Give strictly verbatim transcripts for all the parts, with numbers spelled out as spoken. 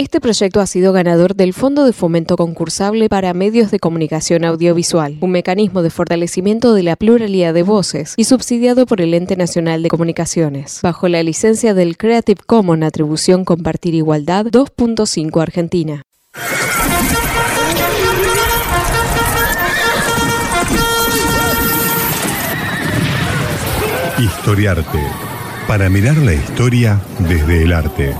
Este proyecto ha sido ganador del Fondo de Fomento Concursable para Medios de Comunicación Audiovisual, un mecanismo de fortalecimiento de la pluralidad de voces y subsidiado por el Ente Nacional de Comunicaciones, bajo la licencia del Creative Commons Atribución Compartir Igualdad dos punto cinco Argentina. Historiarte, para mirar la historia desde el arte.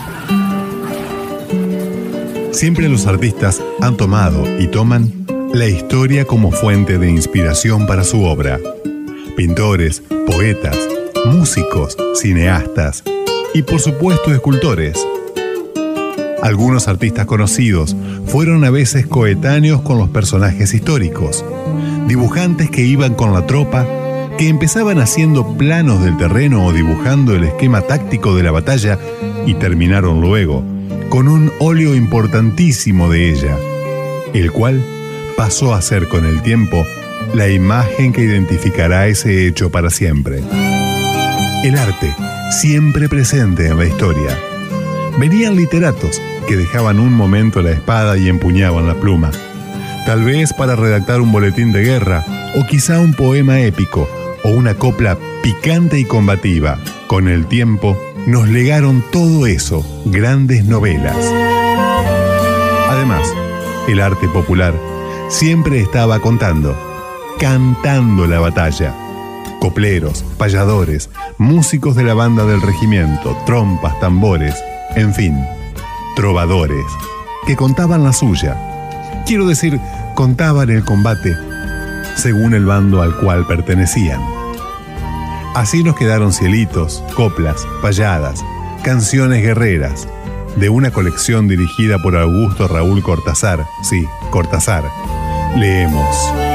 Siempre los artistas han tomado y toman la historia como fuente de inspiración para su obra. Pintores, poetas, músicos, cineastas y por supuesto escultores. Algunos artistas conocidos fueron a veces coetáneos con los personajes históricos, dibujantes que iban con la tropa, que empezaban haciendo planos del terreno o dibujando el esquema táctico de la batalla y terminaron luego con un óleo importantísimo de ella, el cual pasó a ser con el tiempo la imagen que identificará ese hecho para siempre. El arte, siempre presente en la historia. Venían literatos que dejaban un momento la espada y empuñaban la pluma, tal vez para redactar un boletín de guerra o quizá un poema épico o una copla picante y combativa. Con el tiempo nos legaron todo eso, grandes novelas. Además, el arte popular siempre estaba contando, cantando la batalla. Copleros, payadores, músicos de la banda del regimiento, trompas, tambores, en fin, trovadores, que contaban la suya. Quiero decir, contaban el combate según el bando al cual pertenecían. Así nos quedaron cielitos, coplas, payadas, canciones guerreras, de una colección dirigida por Augusto Raúl Cortázar. Sí, Cortázar. Leemos.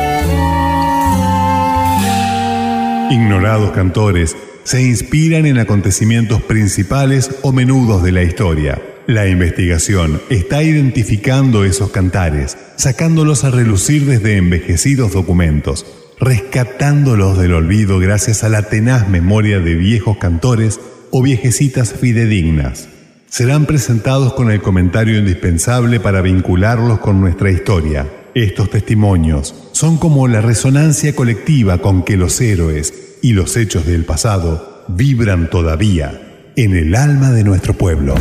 Ignorados cantores se inspiran en acontecimientos principales o menudos de la historia. La investigación está identificando esos cantares, sacándolos a relucir desde envejecidos documentos, rescatándolos del olvido gracias a la tenaz memoria de viejos cantores o viejecitas fidedignas. Serán presentados con el comentario indispensable para vincularlos con nuestra historia. Estos testimonios son como la resonancia colectiva con que los héroes y los hechos del pasado vibran todavía en el alma de nuestro pueblo.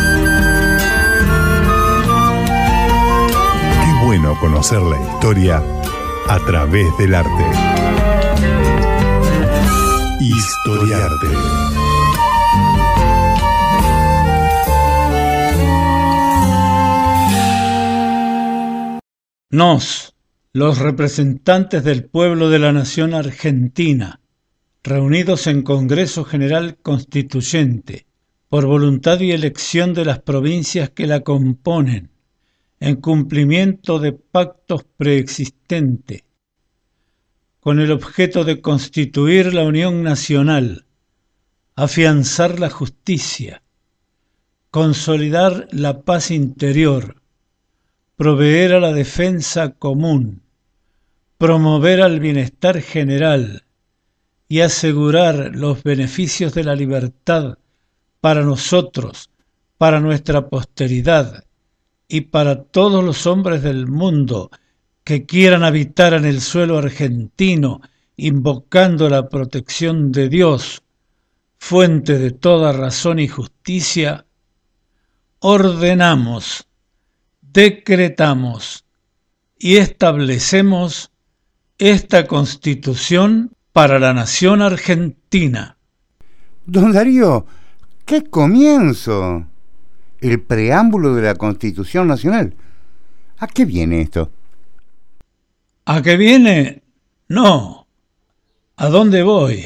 Qué bueno conocer la historia a través del arte. Historiarte. Nos, los representantes del pueblo de la nación argentina, reunidos en Congreso General Constituyente, por voluntad y elección de las provincias que la componen, en cumplimiento de pactos preexistentes, con el objeto de constituir la unión nacional, afianzar la justicia, consolidar la paz interior, proveer a la defensa común, promover al bienestar general y asegurar los beneficios de la libertad para nosotros, para nuestra posteridad y para todos los hombres del mundo que quieran habitar en el suelo argentino, invocando la protección de Dios, fuente de toda razón y justicia, ordenamos, decretamos y establecemos esta Constitución para la nación argentina. Don Darío, ¡qué comienzo! El preámbulo de la Constitución Nacional. ¿A qué viene esto? ¿A qué viene? No. ¿A dónde voy?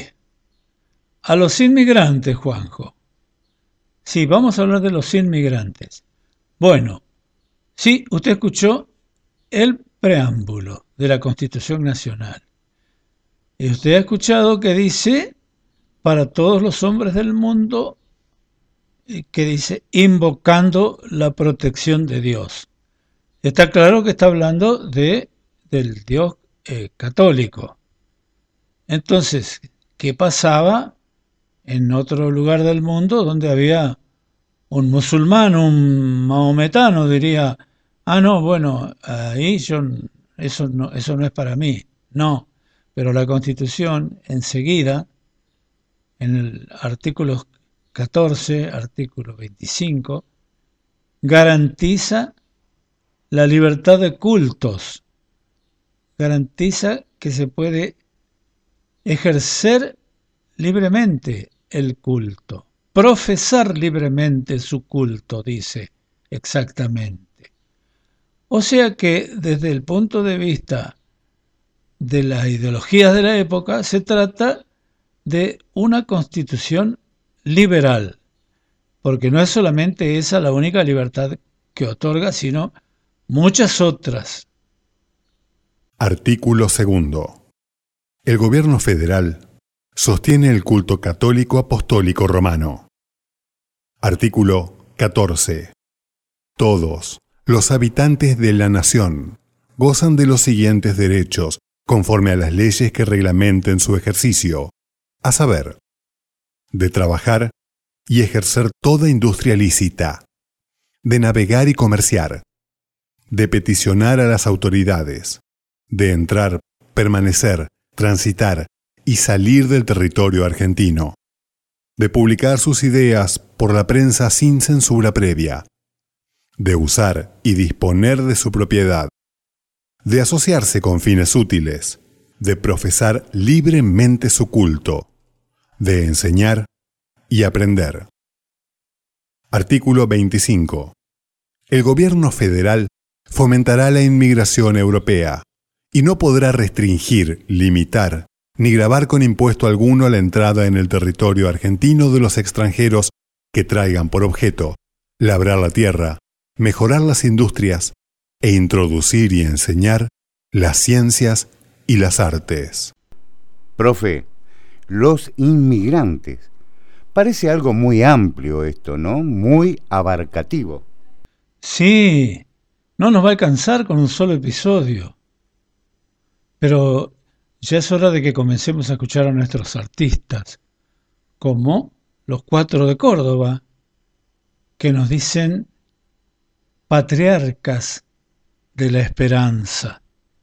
A los inmigrantes, Juanjo. Sí, vamos a hablar de los inmigrantes. Bueno, sí, usted escuchó el preámbulo de la Constitución Nacional. Y usted ha escuchado que dice, para todos los hombres del mundo, que dice, invocando la protección de Dios. Está claro que está hablando de, del Dios eh, católico. Entonces, ¿qué pasaba en otro lugar del mundo donde había un musulmán, un maometano diría, ah, no, bueno, ahí yo, eso no, eso no es para mí. No, pero la Constitución enseguida, en el artículo catorce, artículo veinticinco, garantiza la libertad de cultos, garantiza que se puede ejercer libremente el culto, profesar libremente su culto, dice exactamente. O sea que desde el punto de vista de las ideologías de la época se trata de una constitución liberal, porque no es solamente esa la única libertad que otorga, sino muchas otras. Artículo segundo. El gobierno federal sostiene el culto católico apostólico romano. Artículo catorce. Todos los habitantes de la nación gozan de los siguientes derechos conforme a las leyes que reglamenten su ejercicio, a saber, de trabajar y ejercer toda industria lícita, de navegar y comerciar, de peticionar a las autoridades, de entrar, permanecer, transitar y salir del territorio argentino, de publicar sus ideas por la prensa sin censura previa, de usar y disponer de su propiedad, de asociarse con fines útiles, de profesar libremente su culto, de enseñar y aprender. Artículo veinticinco. El gobierno federal fomentará la inmigración europea y no podrá restringir, limitar, ni gravar con impuesto alguno la entrada en el territorio argentino de los extranjeros que traigan por objeto labrar la tierra, mejorar las industrias e introducir y enseñar las ciencias y las artes. Profe, los inmigrantes. Parece algo muy amplio esto, ¿no? Muy abarcativo. Sí, no nos va a alcanzar con un solo episodio. Pero ya es hora de que comencemos a escuchar a nuestros artistas, como los Cuatro de Córdoba, que nos dicen patriarcas de la esperanza.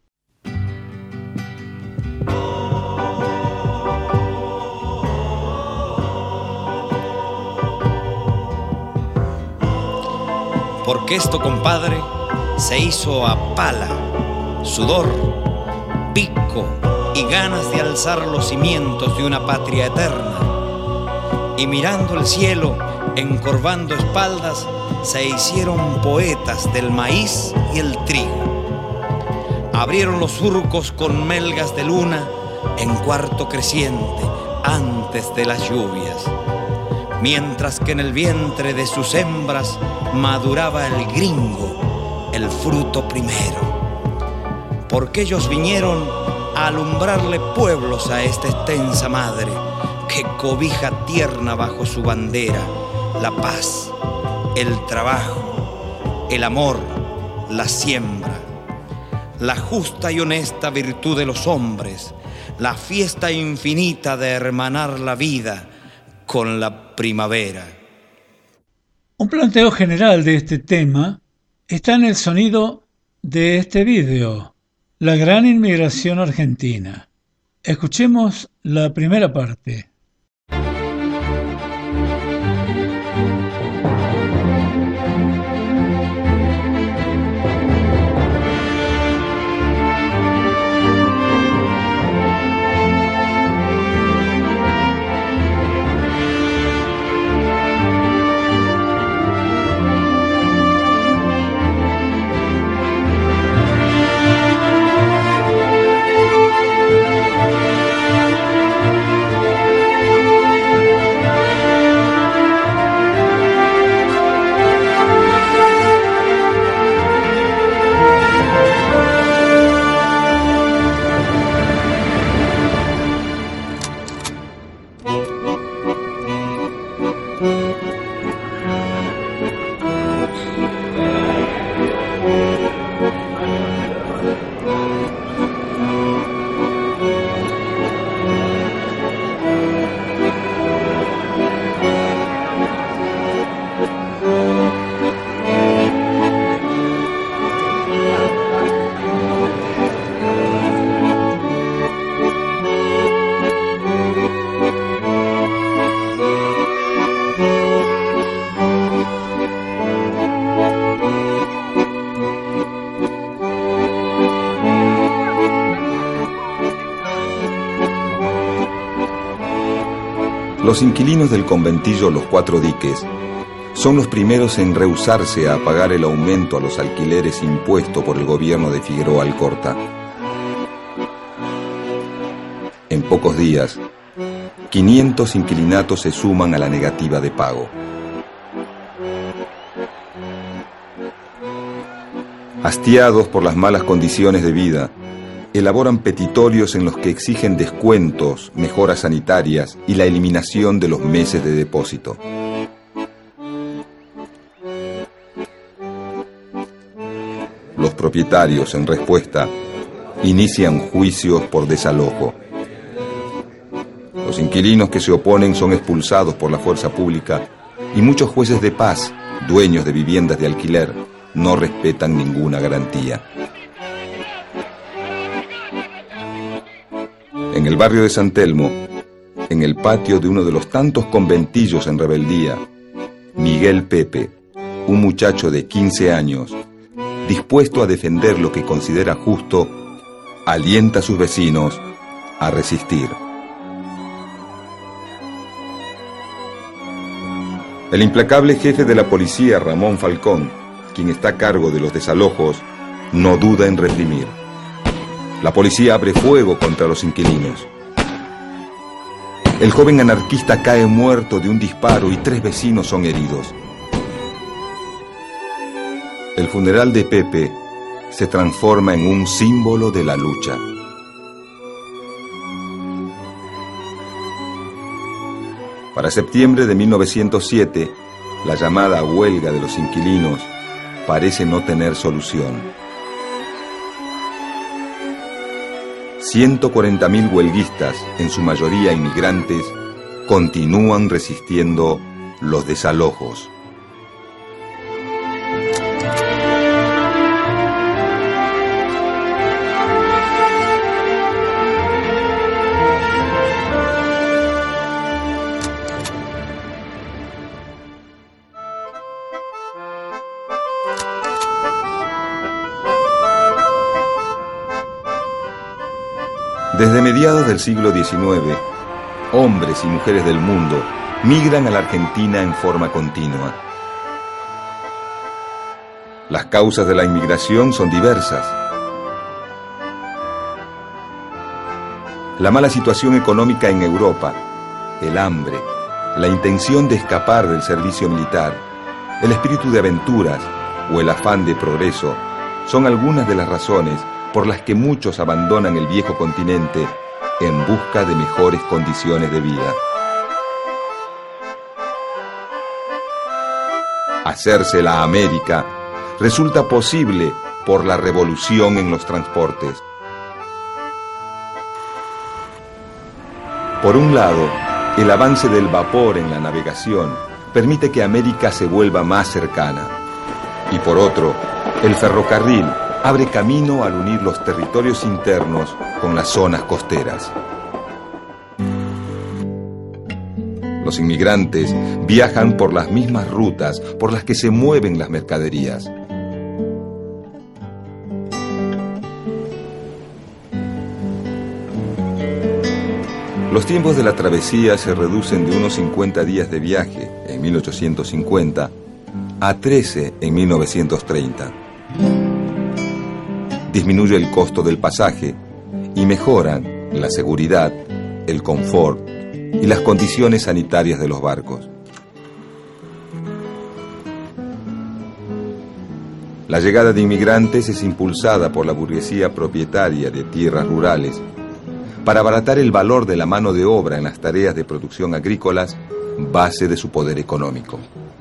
Porque esto, compadre, se hizo a pala, sudor, pico y ganas de alzar los cimientos de una patria eterna. Y mirando el cielo, encorvando espaldas, se hicieron poetas del maíz y el trigo. Abrieron los surcos con melgas de luna en cuarto creciente antes de las lluvias, mientras que en el vientre de sus hembras maduraba el gringo, el fruto primero. Porque ellos vinieron a alumbrarle pueblos a esta extensa madre que cobija tierna bajo su bandera la paz, el trabajo, el amor, la siembra, la justa y honesta virtud de los hombres, la fiesta infinita de hermanar la vida con la primavera. Un planteo general de este tema está en el sonido de este vídeo, La gran inmigración argentina. Escuchemos la primera parte. Los inquilinos del conventillo Los Cuatro Diques son los primeros en rehusarse a pagar el aumento a los alquileres impuesto por el gobierno de Figueroa Alcorta. En pocos días, quinientos inquilinatos se suman a la negativa de pago. Hastiados por las malas condiciones de vida, elaboran petitorios en los que exigen descuentos, mejoras sanitarias y la eliminación de los meses de depósito. Los propietarios, en respuesta, inician juicios por desalojo. Los inquilinos que se oponen son expulsados por la fuerza pública y muchos jueces de paz, dueños de viviendas de alquiler, no respetan ninguna garantía. En el barrio de San Telmo, en el patio de uno de los tantos conventillos en rebeldía, Miguel Pepe, un muchacho de quince años, dispuesto a defender lo que considera justo, alienta a sus vecinos a resistir. El implacable jefe de la policía, Ramón Falcón, quien está a cargo de los desalojos, no duda en reprimir. La policía abre fuego contra los inquilinos. El joven anarquista cae muerto de un disparo y tres vecinos son heridos. El funeral de Pepe se transforma en un símbolo de la lucha. Para septiembre de mil novecientos siete, la llamada huelga de los inquilinos parece no tener solución. ciento cuarenta mil huelguistas, en su mayoría inmigrantes, continúan resistiendo los desalojos. Desde mediados del siglo diecinueve, hombres y mujeres del mundo migran a la Argentina en forma continua. Las causas de la inmigración son diversas. La mala situación económica en Europa, el hambre, la intención de escapar del servicio militar, el espíritu de aventuras o el afán de progreso son algunas de las razones por las que muchos abandonan el viejo continente en busca de mejores condiciones de vida. Hacerse la América resulta posible por la revolución en los transportes. Por un lado, el avance del vapor en la navegación permite que América se vuelva más cercana. Y por otro, el ferrocarril abre camino al unir los territorios internos con las zonas costeras. Los inmigrantes viajan por las mismas rutas por las que se mueven las mercaderías. Los tiempos de la travesía se reducen de unos cincuenta días de viaje en mil ochocientos cincuenta a trece en mil novecientos treinta. Disminuye el costo del pasaje y mejoran la seguridad, el confort y las condiciones sanitarias de los barcos. La llegada de inmigrantes es impulsada por la burguesía propietaria de tierras rurales para abaratar el valor de la mano de obra en las tareas de producción agrícolas, base de su poder económico.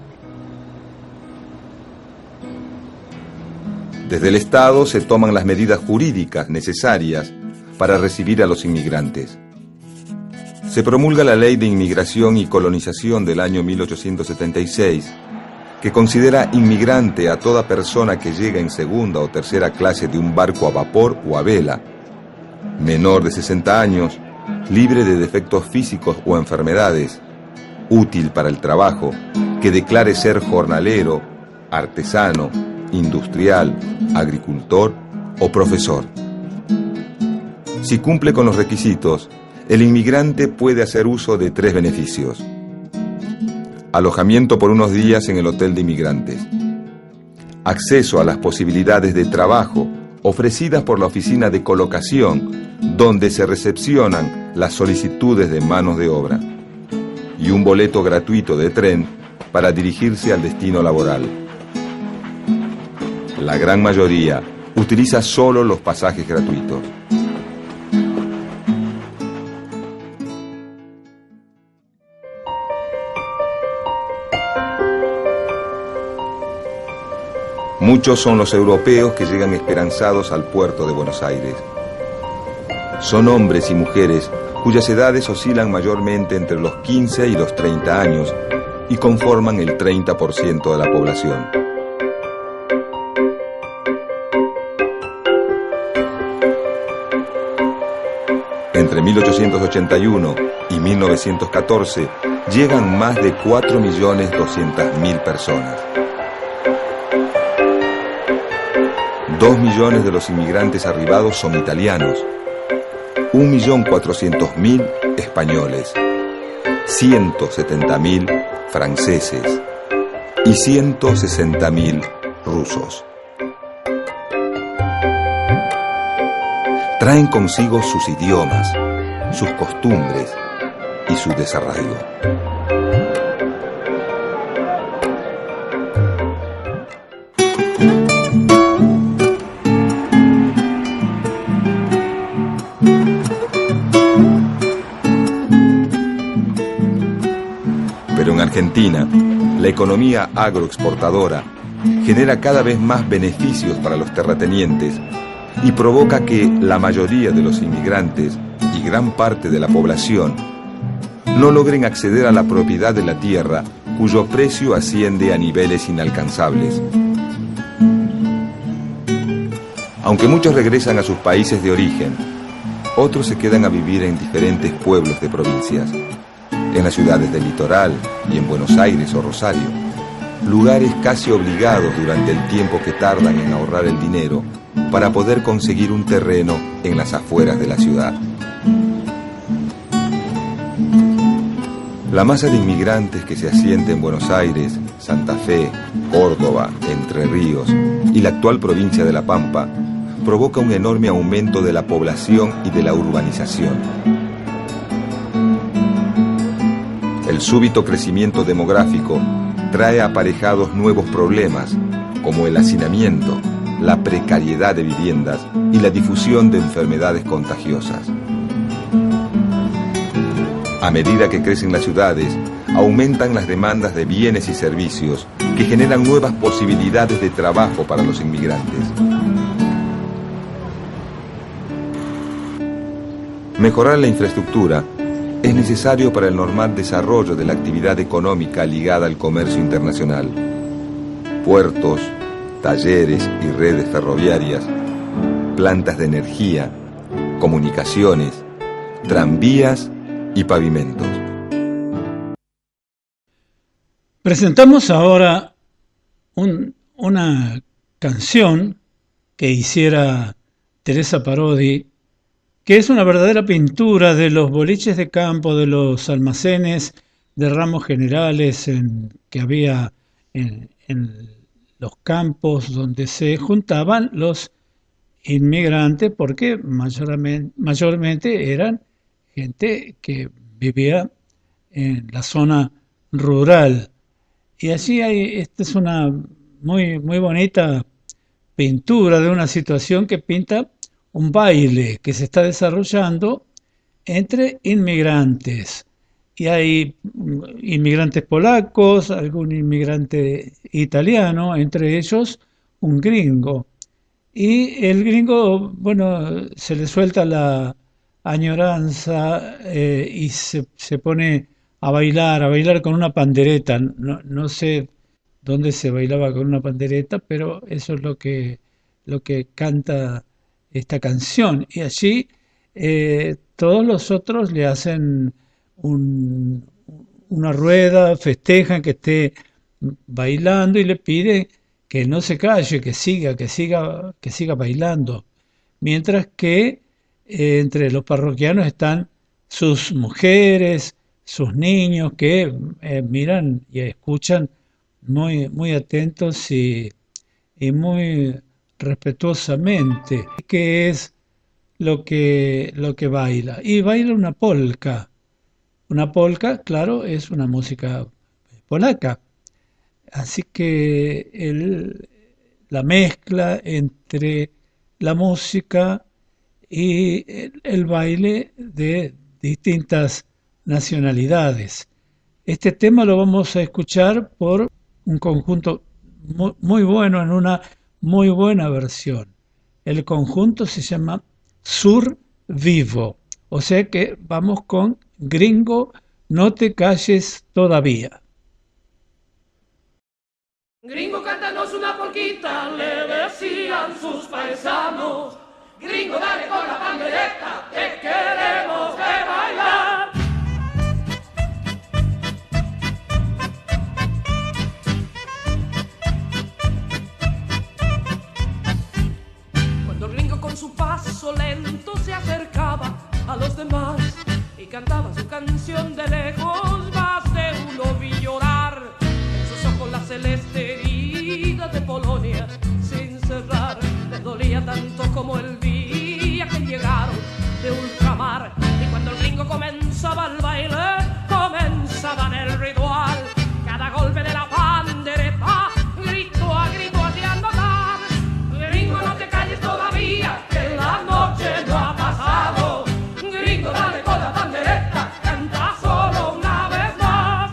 Desde el Estado se toman las medidas jurídicas necesarias para recibir a los inmigrantes. Se promulga la Ley de Inmigración y Colonización del año mil ochocientos setenta y seis, que considera inmigrante a toda persona que llega en segunda o tercera clase de un barco a vapor o a vela, menor de sesenta años, libre de defectos físicos o enfermedades, útil para el trabajo, que declare ser jornalero, artesano, industrial, agricultor o profesor. Si cumple con los requisitos, el inmigrante puede hacer uso de tres beneficios. Alojamiento por unos días en el Hotel de Inmigrantes. Acceso a las posibilidades de trabajo ofrecidas por la Oficina de Colocación, donde se recepcionan las solicitudes de manos de obra. Y un boleto gratuito de tren para dirigirse al destino laboral. La gran mayoría utiliza solo los pasajes gratuitos. Muchos son los europeos que llegan esperanzados al puerto de Buenos Aires. Son hombres y mujeres cuyas edades oscilan mayormente entre los quince y los treinta años y conforman el treinta por ciento de la población. Entre mil ochocientos ochenta y uno y mil novecientos catorce llegan más de cuatro millones doscientas mil personas. Dos millones de los inmigrantes arribados son italianos, un millón cuatrocientos mil españoles, ciento setenta mil franceses y ciento sesenta mil rusos. Traen consigo sus idiomas, sus costumbres y su desarraigo. Pero en Argentina, la economía agroexportadora genera cada vez más beneficios para los terratenientes y provoca que la mayoría de los inmigrantes y gran parte de la población no logren acceder a la propiedad de la tierra, cuyo precio asciende a niveles inalcanzables. Aunque muchos regresan a sus países de origen, otros se quedan a vivir en diferentes pueblos de provincias, en las ciudades del litoral y en Buenos Aires o Rosario, lugares casi obligados durante el tiempo que tardan en ahorrar el dinero para poder conseguir un terreno en las afueras de la ciudad. La masa de inmigrantes que se asienta en Buenos Aires, Santa Fe, Córdoba, Entre Ríos y la actual provincia de La Pampa provoca un enorme aumento de la población y de la urbanización. El súbito crecimiento demográfico trae aparejados nuevos problemas, como el hacinamiento, la precariedad de viviendas y la difusión de enfermedades contagiosas. A medida que crecen las ciudades, aumentan las demandas de bienes y servicios que generan nuevas posibilidades de trabajo para los inmigrantes. Mejorar la infraestructura es necesario para el normal desarrollo de la actividad económica ligada al comercio internacional. Puertos, talleres y redes ferroviarias, plantas de energía, comunicaciones, tranvías y pavimentos. Presentamos ahora un, una canción que hiciera Teresa Parodi, que es una verdadera pintura de los boliches de campo, de los almacenes de ramos generales en, que había en, en los campos donde se juntaban los inmigrantes, porque mayormente, mayormente eran gente que vivía en la zona rural. Y allí hay, esta es una muy, muy bonita pintura de una situación que pinta un baile que se está desarrollando entre inmigrantes. Y hay inmigrantes polacos, algún inmigrante italiano, entre ellos un gringo. Y el gringo, bueno, se le suelta la añoranza eh, y se, se pone a bailar, a bailar con una pandereta. No, no sé dónde se bailaba con una pandereta, pero eso es lo que, lo que canta esta canción. Y allí eh, todos los otros le hacen un, una rueda, festejan que esté bailando y le piden que no se calle, que siga, que siga, que siga bailando. Mientras que eh, entre los parroquianos están sus mujeres, sus niños que eh, miran y escuchan muy, muy atentos y, y muy respetuosamente qué es lo que, lo que baila. Y baila una polka. Una polka, claro, es una música polaca. Así que el, la mezcla entre la música y el, el baile de distintas nacionalidades. Este tema lo vamos a escuchar por un conjunto muy, muy bueno, en una muy buena versión. El conjunto se llama Sur Vivo, o sea que vamos con Gringo, no te calles todavía. Gringo, cántanos una polquita, le decían sus paisanos. Gringo, dale con la pandereta, te queremos ver bailar. Cuando el gringo con su paso lento se acercaba a los demás y cantaba su canción de lejos, más de uno vi llorar. En sus ojos la celeste herida de Polonia sin cerrar, les dolía tanto como el día que llegaron de ultramar. Y cuando el gringo comenzaba el baile, comenzaban el ritual. Cada golpe de la pandereta, grito a grito hacían notar: gringo, no te calles todavía, que la noche no ha pasado. Gringo, dale con la pandereta, canta solo una vez más.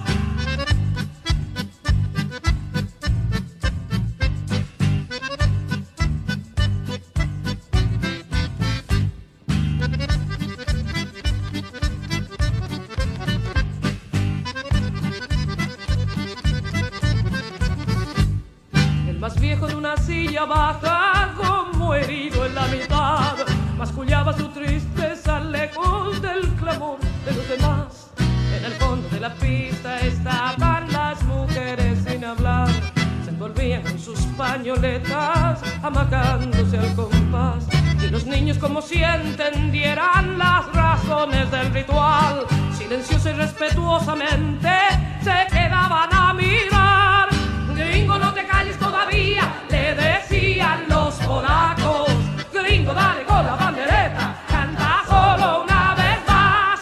El más viejo de una silla baja, como herido en la mitad, mascullaba su tristeza lejos del clamor de los demás. En el fondo de la pista estaban las mujeres sin hablar, se envolvían en sus pañoletas, amacándose al compás. Y los niños, como si entendieran las razones del ritual, silenciosos y respetuosamente se quedaban a mirar. Gringo, no te calles todavía, le decían los polacos. Gringo, dale con la bandereta, canta solo una vez más.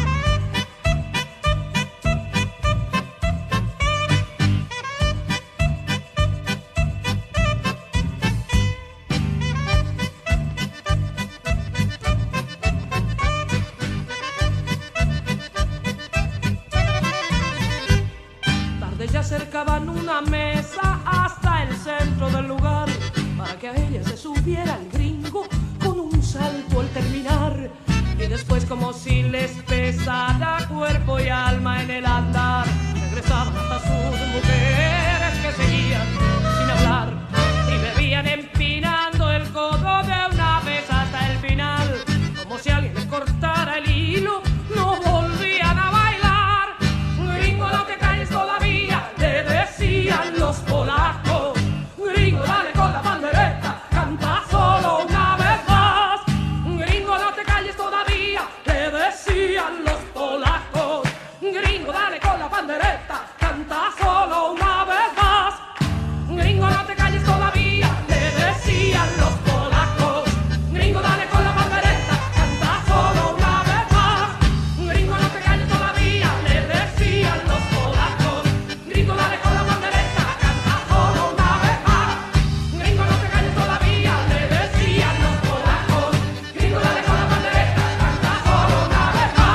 Tarde ya acercaban una mesa hasta el centro del lugar, para que a ella se subiera el gringo con un salto al terminar. Y después, como si les pesara cuerpo y alma en el andar, regresaban hasta sus mujeres que seguían sin hablar y bebían empinando el codo de una vez hasta el final. Como si alguien les cortara el hilo, no volvían a bailar. Gringo, no te calles todavía, le decían los polacos. Gringo, dale con la bandereta, canta solo una vez más. Gringo, no te calles todavía, le decían los polacos. Gringo, dale con la bandereta, canta solo una vez más. Gringo, no te calles todavía, le decían los polacos. Gringo, dale con la bandereta, canta solo una vez más. Gringo, no te calles todavía, le decían los polacos. Gringo, dale con la bandereta, canta solo una vez más. Gringo, no te calles todavía, le decían los polacos. Gringo, dale con la bandereta, canta solo una vez más.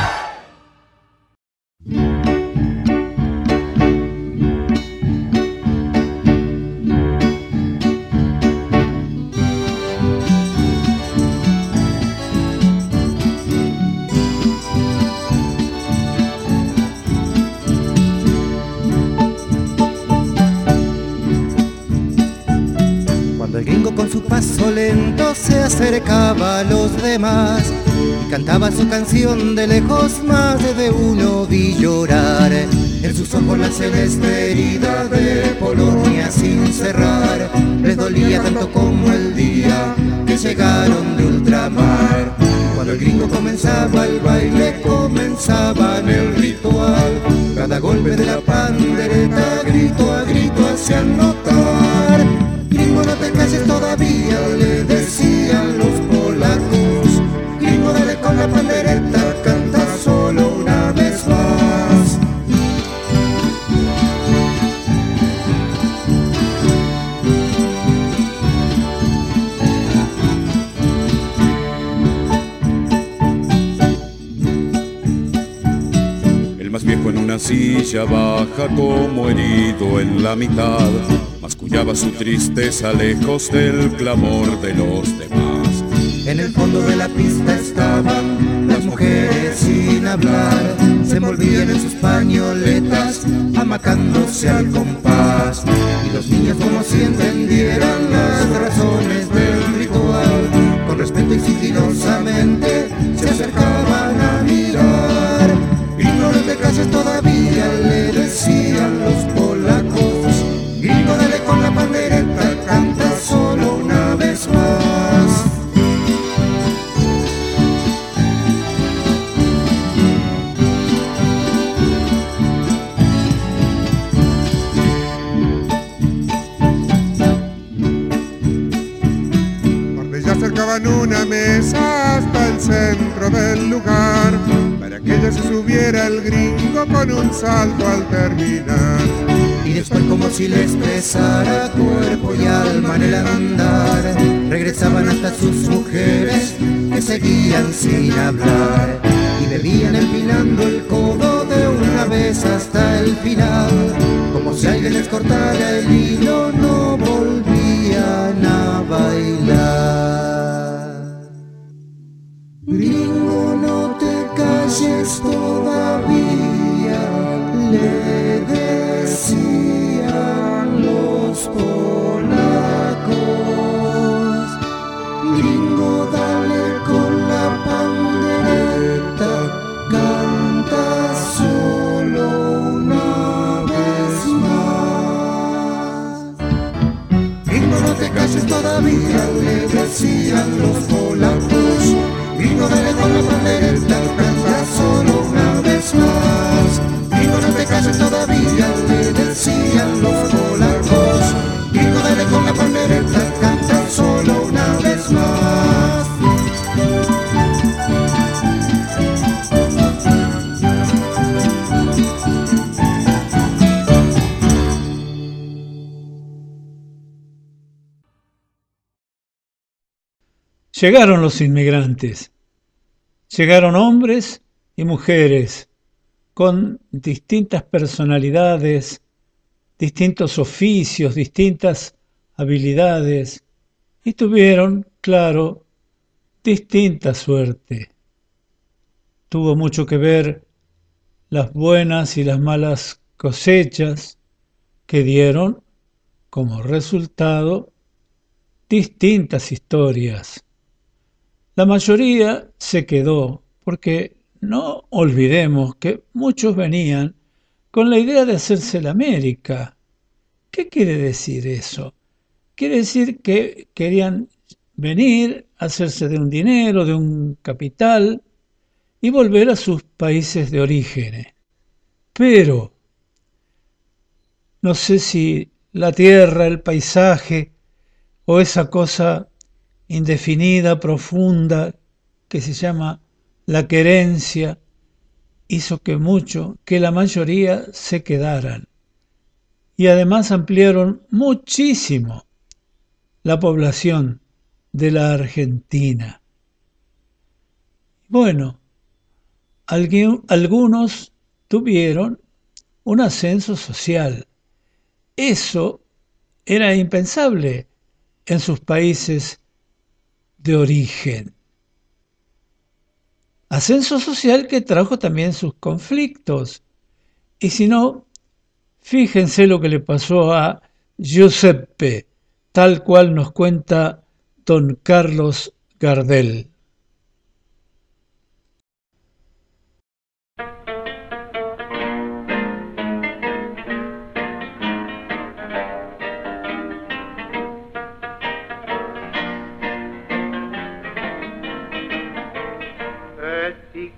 Cuando el gringo con su paso lento se acercaba a los demás y cantaba su canción de lejos, más de uno vi llorar. En sus ojos la celeste herida de Polonia sin cerrar, les dolía tanto como el día que llegaron de ultramar. Cuando el gringo comenzaba el baile, comenzaban el ritual. Cada golpe de la pandereta, grito a grito hacían notar. Gringo, no te calles todavía, le decían los polacos. Gringo, dale con la pandereta, canta solo una vez más. El más viejo en una silla baja como herido en la mitad, mascullaba su tristeza lejos del clamor de los demás. En el fondo de la pista estaban las mujeres sin hablar, se envolvían en sus pañoletas, amacándose al compás. Y los niños como si entendieran las razones del ritual, con respeto y sigilosamente se acercaban a mirar. Gringo, no te calles todavía, le decían los polacos. Gringo, dale con la pandereta, canta solo una vez más. Donde ya acercaban una mesa hasta el centro del lugar, para que ella se subiera el gringo con un salto al terminar. Y después, como si les pesara cuerpo y alma en el andar, regresaban hasta sus mujeres que seguían sin hablar y bebían empinando el codo de una vez hasta el final. Como si alguien les cortara el hilo, no volvían a bailar. Gringo, no te calles todavía, le decían los polacos. Gringo, dale con la pandereta, canta solo una vez más. Gringo, no te calles todavía, le decían los polacos. Gringo, dale con la pandereta, canta solo una vez más. Gringo, no te calles todavía, le decían los polacos. Gringo, dale con la pandereta, canta solo una vez más. Llegaron los inmigrantes. Llegaron hombres y mujeres con distintas personalidades, distintos oficios, distintas habilidades, y tuvieron, claro, distinta suerte. Tuvo mucho que ver las buenas y las malas cosechas que dieron como resultado distintas historias. La mayoría se quedó porque no olvidemos que muchos venían con la idea de hacerse la América. ¿Qué quiere decir eso? Quiere decir que querían venir, hacerse de un dinero, de un capital y volver a sus países de origen. Pero no sé si la tierra, el paisaje o esa cosa indefinida, profunda, que se llama la querencia, hizo que mucho, que la mayoría se quedaran. Y además ampliaron muchísimo la población de la Argentina. Bueno, alguien, algunos tuvieron un ascenso social. Eso era impensable en sus países de origen. Ascenso social que trajo también sus conflictos. Y si no, fíjense lo que le pasó a Giuseppe, tal cual nos cuenta don Carlos Gardel.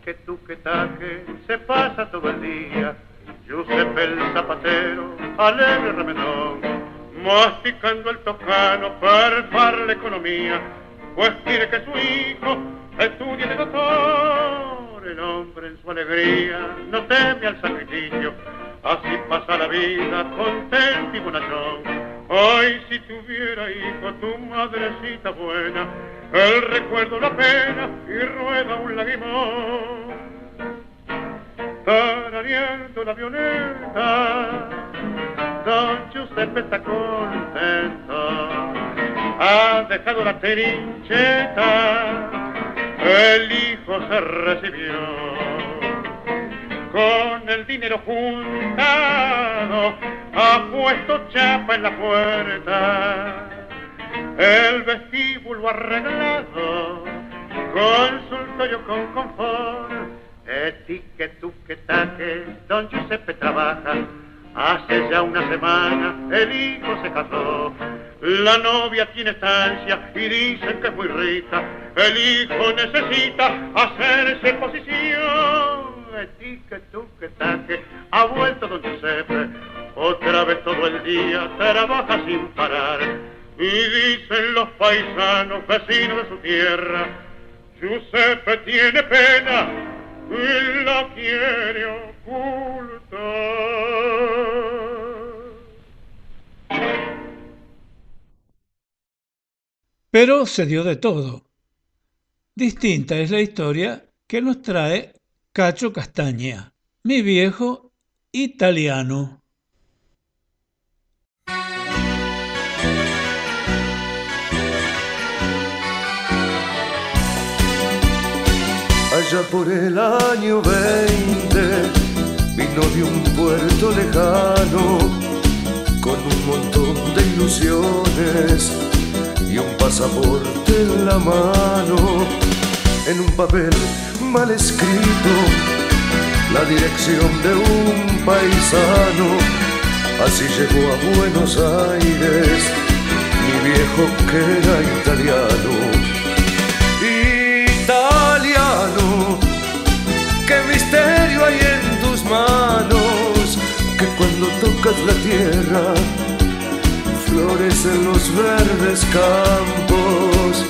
tique, tuque, taque, se pasa todo el día. Giuseppe el zapatero, alegre remedón, masticando el tocano para far la economía, pues quiere que su hijo estudie de doctor. El hombre en su alegría no teme al sacrificio, así pasa la vida contento y bonachón. Ay, si tuviera hijo tu madrecita buena, el recuerdo la pena y rueda un lagrimón. Tarareando la violeta, don Giuseppe está contento, ha dejado la trincheta, el hijo se recibió. Con el dinero juntado ha puesto chapa en la puerta, el vestíbulo arreglado, consultorio con confort. Etique, tuque, taque, don Giuseppe trabaja, hace ya una semana el hijo se casó. La novia tiene estancia y dicen que es muy rica, el hijo necesita hacerse posición. Etique, tuque, taque, ha vuelto don Giuseppe, otra vez todo el día trabaja sin parar. Y dicen los paisanos vecinos de su tierra, Giuseppe tiene pena y la quiere ocultar. Pero se dio de todo. Distinta es la historia que nos trae Cacho Castaña, mi viejo italiano. Allá por el año veinte vino de un puerto lejano con un montón de ilusiones y un pasaporte en la mano. En un papel mal escrito la dirección de un paisano. Así llegó a Buenos Aires mi viejo que era italiano. Italiano, qué misterio hay en tus manos, que cuando tocas la tierra florecen los verdes campos.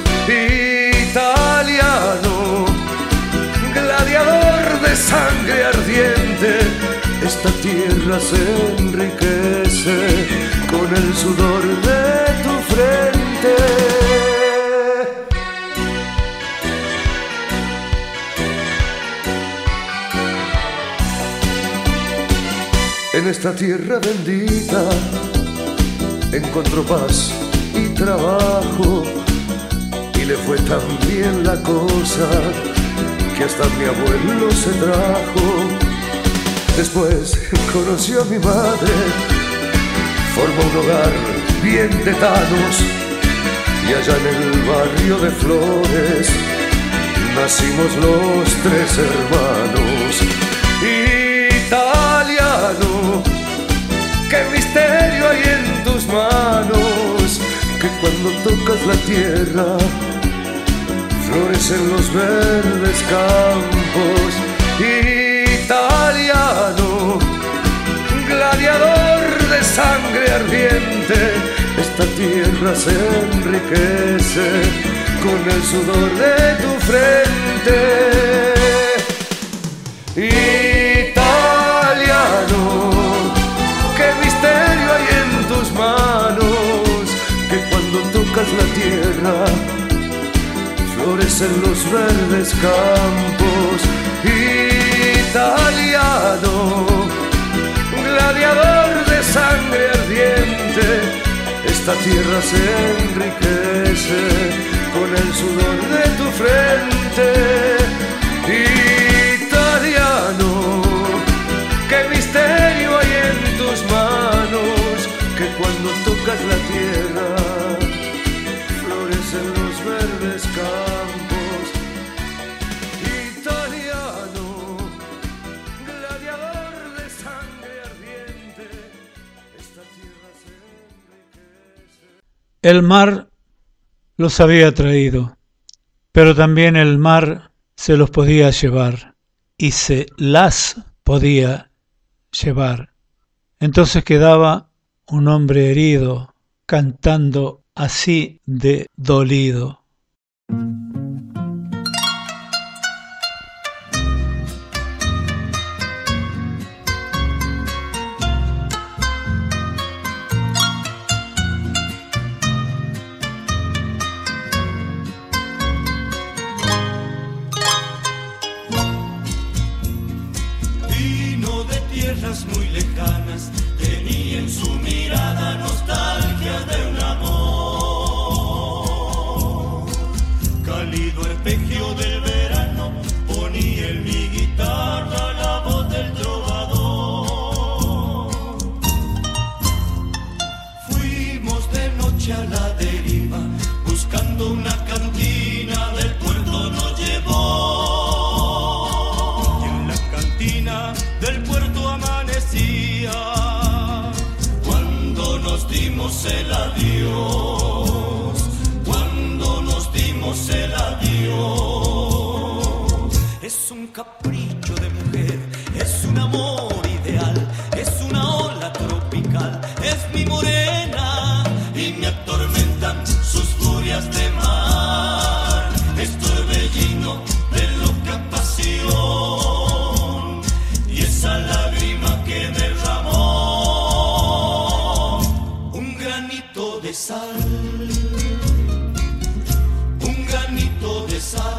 Italiano, gladiador de sangre ardiente, esta tierra se enriquece con el sudor de tu frente. En esta tierra bendita encontró paz y trabajo, y le fue tan bien la cosa que hasta mi abuelo se trajo. Después conoció a mi madre, formó un hogar bien de tanos, y allá en el barrio de Flores nacimos los tres hermanos. Italiano, qué misterio hay en tus manos, que cuando tocas la tierra florecen los verdes campos. Italiano, gladiador de sangre ardiente, esta tierra se enriquece con el sudor de tu frente. Italiano, qué misterio hay en tus manos, que cuando tocas la tierra florecen los verdes campos. Italiano, gladiador de sangre ardiente, esta tierra se enriquece con el sudor de tu frente. Italiano, qué misterio hay en tus manos, que cuando tocas la tierra florecen los verdes campos. Italiano, gladiador de sangre ardiente, esta tierra se enriquece. El mar los había traído, pero también el mar se los podía llevar. y se las podía llevar. Entonces quedaba un hombre herido, cantando así de dolido. Muy lejanas, tenía en su mirada nostalgia de un amor. Cálido arpegio del verano, ponía en mi guitarra la voz del trovador. Fuimos de noche a la deriva, buscando una cantina del puerto nos llevó. Y en la cantina del puerto amanecía cuando nos dimos el adiós, cuando nos dimos el adiós. Es un capricho de mujer, es un amor ideal, es una ola tropical, es mi morena y me atormentan sus furias de mar. Es torbellino de loca pasión y esa lágrima que derramó un granito de sal, un granito de sal.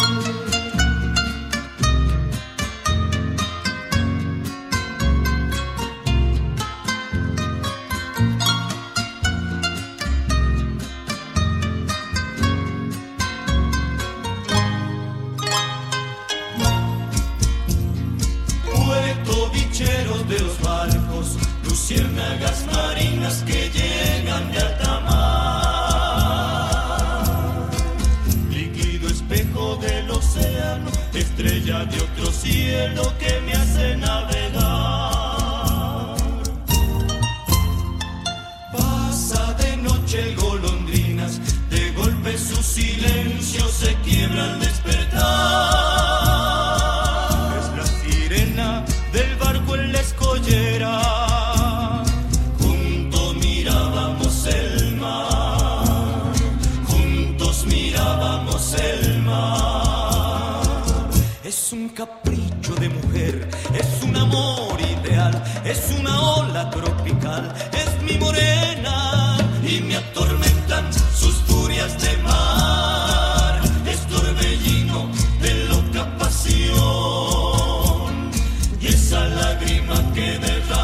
De los barcos, luciérnagas marinas que llegan de alta mar. Líquido espejo del océano, estrella de otro cielo que me hace navegar. Pasa de noche golondrinas, de golpe su silencio se quiebra al despertar. Del barco en la escollera, juntos mirábamos el mar, juntos mirábamos el mar. Es un capricho de mujer, es un amor ideal, es una ola tropical, es mi morena y me atormentan sus furias de mar. Es torbellino de loca pasión y esa lágrima que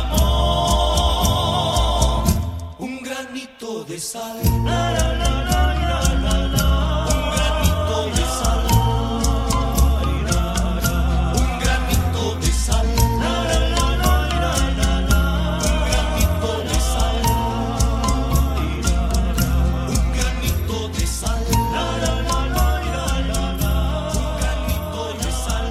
derramó un granito de sal. La, la, la, la, la, la, la. Un granito de sal. Un granito de sal. La, la, la, la, la, la, la. Un granito de sal. Un granito de sal. La, la, la, la, la, la, la. Un granito de sal.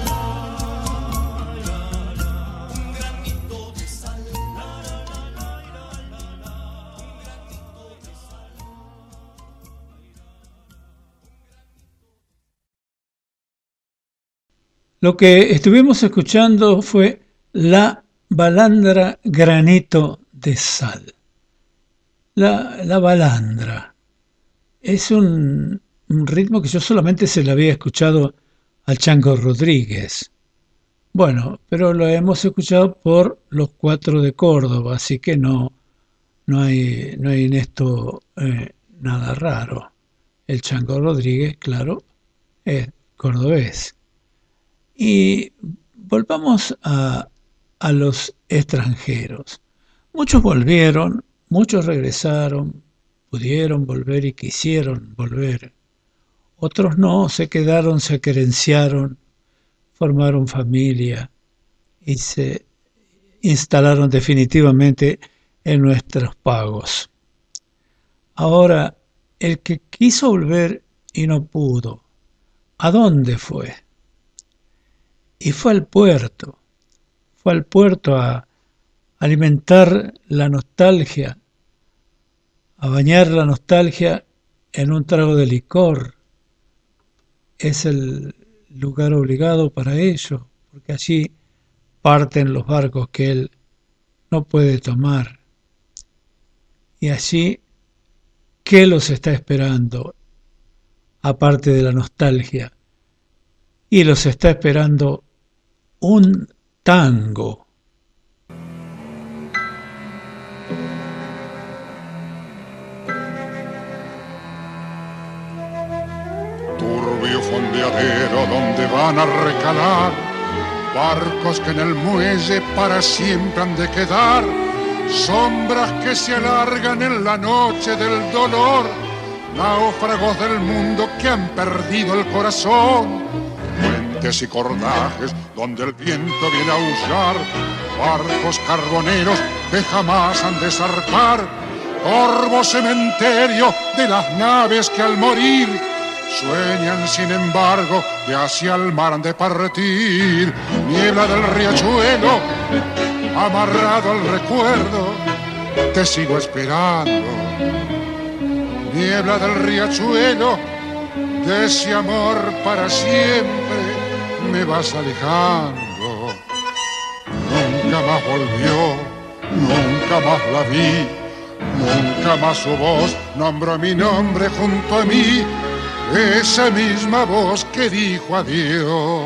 Lo que estuvimos escuchando fue La Balandra Granito de Sal. La, la balandra es un, un ritmo que yo solamente se le había escuchado al Chango Rodríguez. Bueno, pero lo hemos escuchado por los Cuatro de Córdoba, así que no, no, hay, no hay en esto eh, nada raro. El Chango Rodríguez, claro, es cordobés. Y volvamos a, a los extranjeros. Muchos volvieron, muchos regresaron, pudieron volver y quisieron volver. Otros no, se quedaron, se querenciaron, formaron familia y se instalaron definitivamente en nuestros pagos. Ahora, el que quiso volver y no pudo, ¿a dónde fue? Y fue al puerto, fue al puerto a alimentar la nostalgia, a bañar la nostalgia en un trago de licor. Es el lugar obligado para ello, porque allí parten los barcos que él no puede tomar. Y allí, ¿qué los está esperando? Aparte de la nostalgia. Y los está esperando un tango. Turbio fondeadero donde van a recalar barcos que en el muelle para siempre han de quedar, sombras que se alargan en la noche del dolor, náufragos del mundo que han perdido el corazón, puentes y cordajes donde el viento viene a aullar, barcos carboneros que jamás han de zarpar, corvo cementerio de las naves que al morir sueñan sin embargo que hacia el mar han de partir, niebla del riachuelo, amarrado al recuerdo, te sigo esperando. Niebla del riachuelo, de ese amor para siempre me vas alejando. Nunca más volvió, nunca más la vi, nunca más su voz nombró mi nombre junto a mí, esa misma voz que dijo adiós.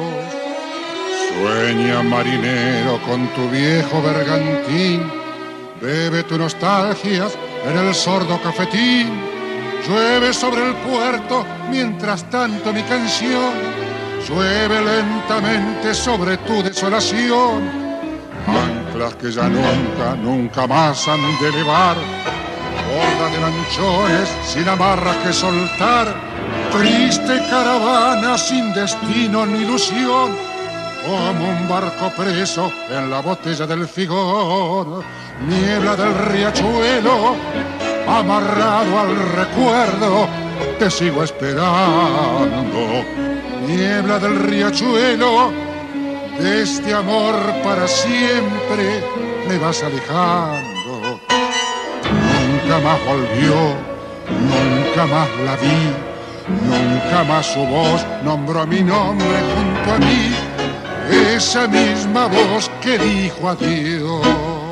Sueña marinero con tu viejo bergantín, bebe tus nostalgias en el sordo cafetín, llueve sobre el puerto mientras tanto mi canción llueve lentamente sobre tu desolación, anclas que ya nunca, nunca más han de elevar, borda de lanchones sin amarras que soltar, triste caravana sin destino ni ilusión, como un barco preso en la botella del figón. Niebla del riachuelo, amarrado al recuerdo, te sigo esperando. Niebla del riachuelo, de este amor para siempre me vas alejando. Nunca más volvió, nunca más la vi, nunca más su voz nombró mi nombre junto a mí, esa misma voz que dijo adiós.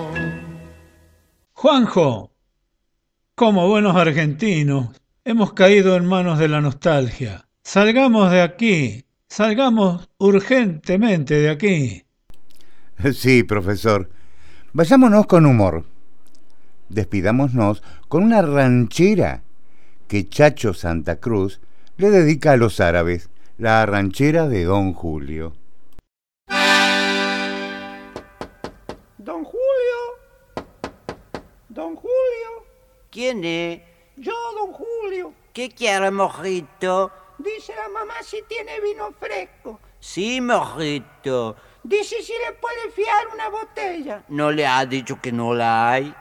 Juanjo, como buenos argentinos, hemos caído en manos de la nostalgia. Salgamos de aquí, salgamos urgentemente de aquí. Sí, profesor. Vayámonos con humor. Despidámonos con una ranchera que Chacho Santa Cruz le dedica a los árabes, la ranchera de Don Julio. Don Julio, Don Julio. ¿Quién es? Yo, Don Julio. ¿Qué quiere, mojito? Dice la mamá si tiene vino fresco. Sí, mojito. Dice si le puede fiar una botella. ¿No le ha dicho que no la hay?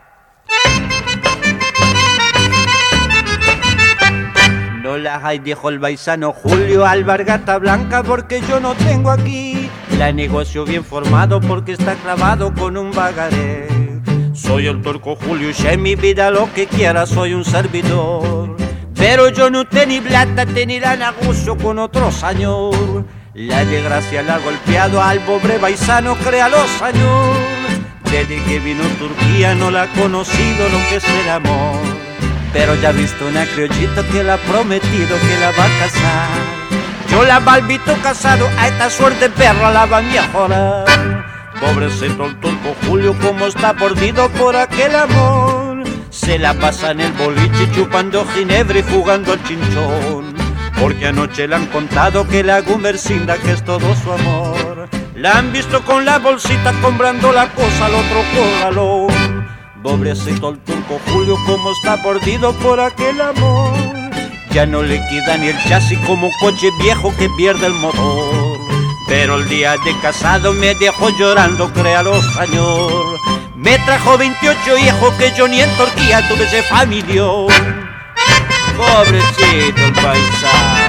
No las hay, dijo el paisano Julio, albargata blanca porque yo no tengo aquí. La negocio bien formado porque está clavado con un bagaré. Soy el turco Julio y sé mi vida lo que quiera, soy un servidor. Pero yo no tengo plata, tenirán abuso con otros años. La desgracia la ha golpeado al pobre paisano, crea los años. Desde que vino Turquía no la ha conocido lo que es el amor. Pero ya ha visto una criollita que la ha prometido que la va a casar. Yo la balbito casado, a esta suerte perra la va a mejorar. Pobrecito el turco Julio, como está perdido por aquel amor. Se la pasa en el boliche chupando ginebra y jugando al chinchón. Porque anoche le han contado que la Gumercinda, que es todo su amor, la han visto con la bolsita comprando la cosa al otro corralón. Pobrecito el turco Julio, como está perdido por aquel amor. Ya no le queda ni el chasis como coche viejo que pierde el motor. Pero el día de casado me dejó llorando, créalo señor. Me trajo veintiocho hijos que yo ni en Turquía tuve ese familión. Pobrecito el paisano.